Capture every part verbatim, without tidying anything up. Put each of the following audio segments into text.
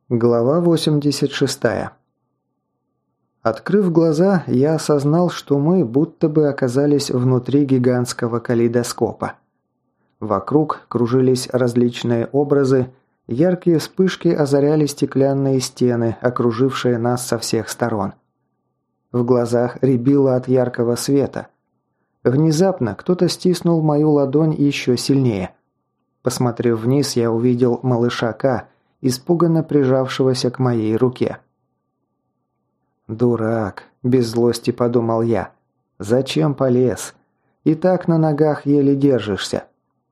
Глава восемьдесят шесть. Открыв глаза, я осознал, что мы будто бы оказались внутри гигантского калейдоскопа. Вокруг кружились различные образы, яркие вспышки озаряли стеклянные стены, окружившие нас со всех сторон. В глазах рябило от яркого света. Внезапно кто-то стиснул мою ладонь еще сильнее. Посмотрев вниз, я увидел малыша К, испуганно прижавшегося к моей руке. «Дурак», – без злости подумал я. «Зачем полез? И так на ногах еле держишься».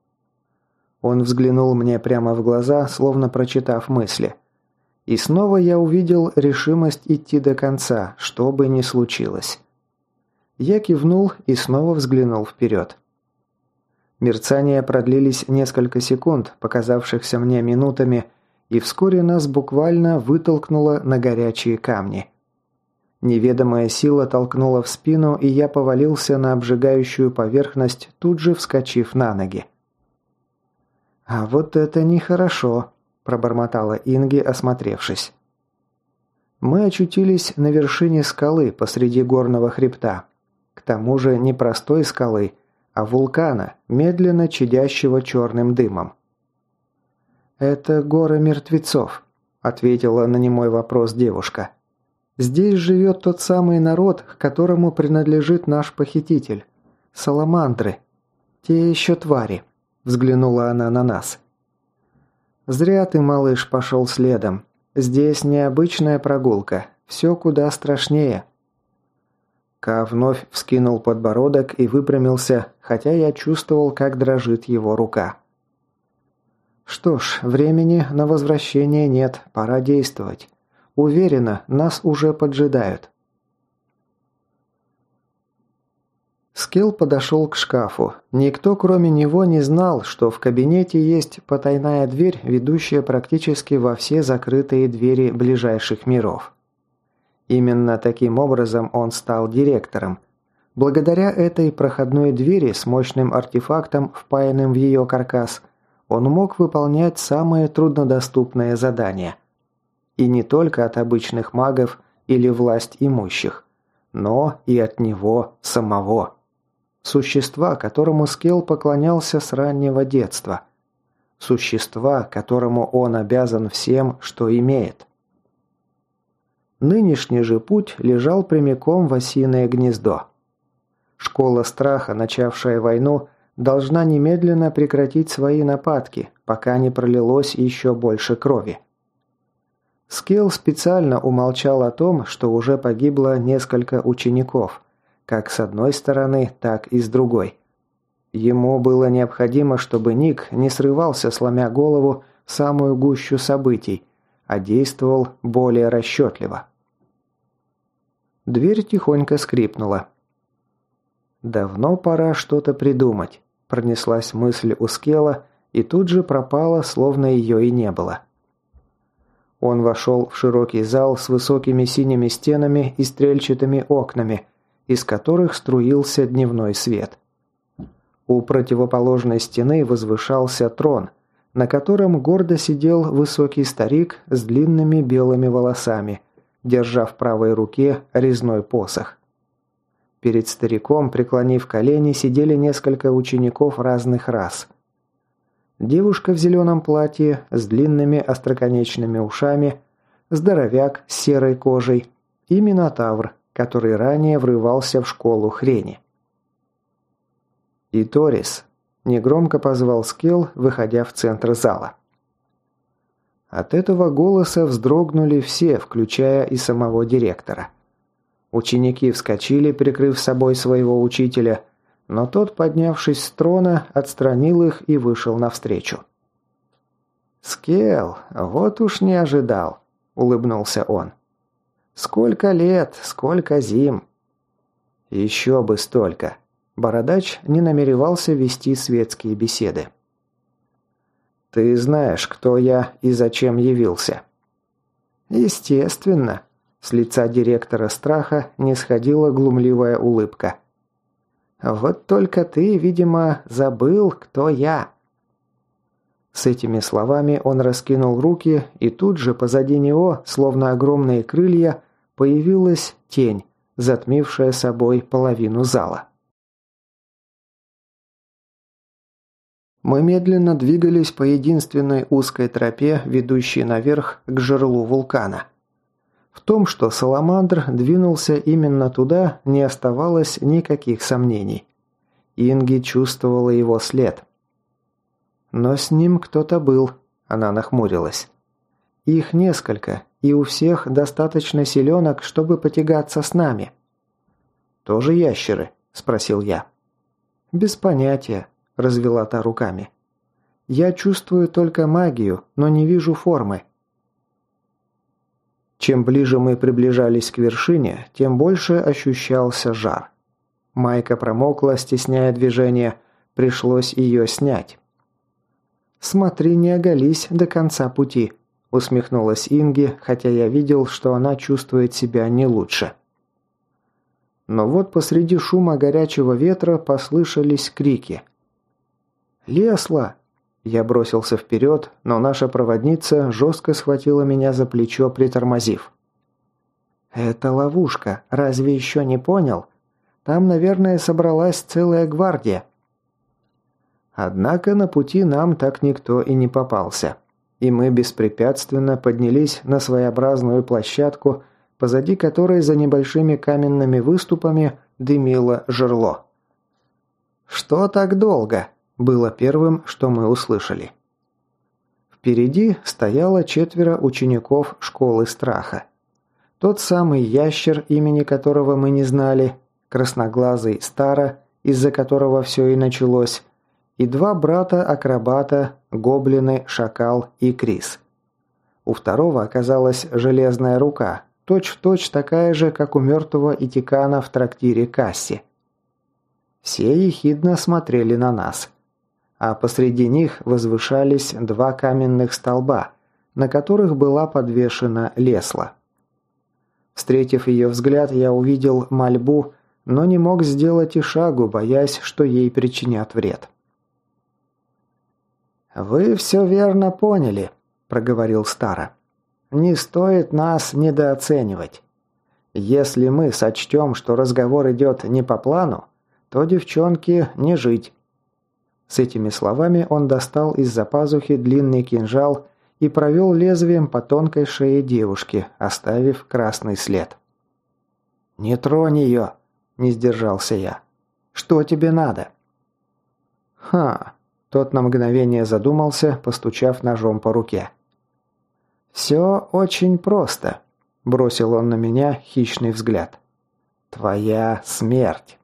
Он взглянул мне прямо в глаза, словно прочитав мысли. И снова я увидел решимость идти до конца, что бы ни случилось. Я кивнул и снова взглянул вперед. Мерцания продлились несколько секунд, показавшихся мне минутами, и вскоре нас буквально вытолкнуло на горячие камни. Неведомая сила толкнула в спину, и я повалился на обжигающую поверхность, тут же вскочив на ноги. «А вот это нехорошо», – пробормотала Инги, осмотревшись. Мы очутились на вершине скалы посреди горного хребта. К тому же не простой скалы, а вулкана, медленно чадящего черным дымом. «Это гора мертвецов», – ответила на немой вопрос девушка. «Здесь живет тот самый народ, к которому принадлежит наш похититель. Саламандры. Те еще твари», – взглянула она на нас. «Зря ты, малыш, пошел следом. Здесь необычная прогулка. Все куда страшнее». Ка вновь вскинул подбородок и выпрямился, хотя я чувствовал, как дрожит его рука. «Что ж, времени на возвращение нет, пора действовать. Уверена, нас уже поджидают». Скелл подошел к шкафу. Никто, кроме него, не знал, что в кабинете есть потайная дверь, ведущая практически во все закрытые двери ближайших миров. Именно таким образом он стал директором. Благодаря этой проходной двери с мощным артефактом, впаянным в ее каркас, он мог выполнять самые труднодоступные задания. И не только от обычных магов или власть имущих, но и от него самого. Существа, которому Скелл поклонялся с раннего детства. Существа, которому он обязан всем, что имеет. Нынешний же путь лежал прямиком в осиное гнездо. Школа страха, начавшая войну, должна немедленно прекратить свои нападки, пока не пролилось еще больше крови. Скелл специально умолчал о том, что уже погибло несколько учеников, как с одной стороны, так и с другой. Ему было необходимо, чтобы Ник не срывался, сломя голову, в самую гущу событий, а действовал более расчетливо. Дверь тихонько скрипнула. «Давно пора что-то придумать», – пронеслась мысль у Скелла и тут же пропала, словно ее и не было. Он вошел в широкий зал с высокими синими стенами и стрельчатыми окнами, из которых струился дневной свет. У противоположной стены возвышался трон, на котором гордо сидел высокий старик с длинными белыми волосами, держа в правой руке резной посох. Перед стариком, преклонив колени, сидели несколько учеников разных рас. Девушка в зеленом платье с длинными остроконечными ушами, здоровяк с серой кожей и минотавр, который ранее врывался в школу хрени. «И Торис», – негромко позвал Скелл, выходя в центр зала. От этого голоса вздрогнули все, включая и самого директора. Ученики вскочили, прикрыв собой своего учителя, но тот, поднявшись с трона, отстранил их и вышел навстречу. «Скелл, вот уж не ожидал», – улыбнулся он. «Сколько лет, сколько зим!» «Еще бы столько!» Бородач не намеревался вести светские беседы. «Ты знаешь, кто я и зачем явился?» «Естественно!» С лица директора страха не сходила глумливая улыбка. «Вот только ты, видимо, забыл, кто я». С этими словами он раскинул руки, и тут же позади него, словно огромные крылья, появилась тень, затмившая собой половину зала. Мы медленно двигались по единственной узкой тропе, ведущей наверх к жерлу вулкана. В том, что Саламандр двинулся именно туда, не оставалось никаких сомнений. Инги чувствовала его след. «Но с ним кто-то был», – она нахмурилась. «Их несколько, и у всех достаточно силенок, чтобы потягаться с нами». «Тоже ящеры?» – спросил я. «Без понятия», – развела та руками. «Я чувствую только магию, но не вижу формы». Чем ближе мы приближались к вершине, тем больше ощущался жар. Майка промокла, стесняя движение, пришлось ее снять. «Смотри, не оголись до конца пути», – усмехнулась Инги, хотя я видел, что она чувствует себя не лучше. Но вот посреди шума горячего ветра послышались крики. «Лесла!» Я бросился вперед, но наша проводница жестко схватила меня за плечо, притормозив. «Это ловушка, разве еще не понял? Там, наверное, собралась целая гвардия». Однако на пути нам так никто и не попался, и мы беспрепятственно поднялись на своеобразную площадку, позади которой за небольшими каменными выступами дымило жерло. «Что так долго?» – было первым, что мы услышали. Впереди стояло четверо учеников школы страха. Тот самый ящер, имени которого мы не знали, красноглазый Стара, из-за которого все и началось, и два брата-акробата, гоблины, шакал и Крис. У второго оказалась железная рука, точь-в-точь такая же, как у мертвого Итикана в трактире Касси. Все ехидно смотрели на нас. А посреди них возвышались два каменных столба, на которых была подвешена Лесла. Встретив ее взгляд, я увидел мольбу, но не мог сделать и шагу, боясь, что ей причинят вред. «Вы все верно поняли», – проговорил Стара. «Не стоит нас недооценивать. Если мы сочтем, что разговор идет не по плану, то девчонке не жить». С этими словами он достал из-за пазухи длинный кинжал и провел лезвием по тонкой шее девушки, оставив красный след. «Не тронь ее!» – не сдержался я. «Что тебе надо?» «Ха!» – тот на мгновение задумался, постучав ножом по руке. «Все очень просто», – бросил он на меня хищный взгляд. «Твоя смерть».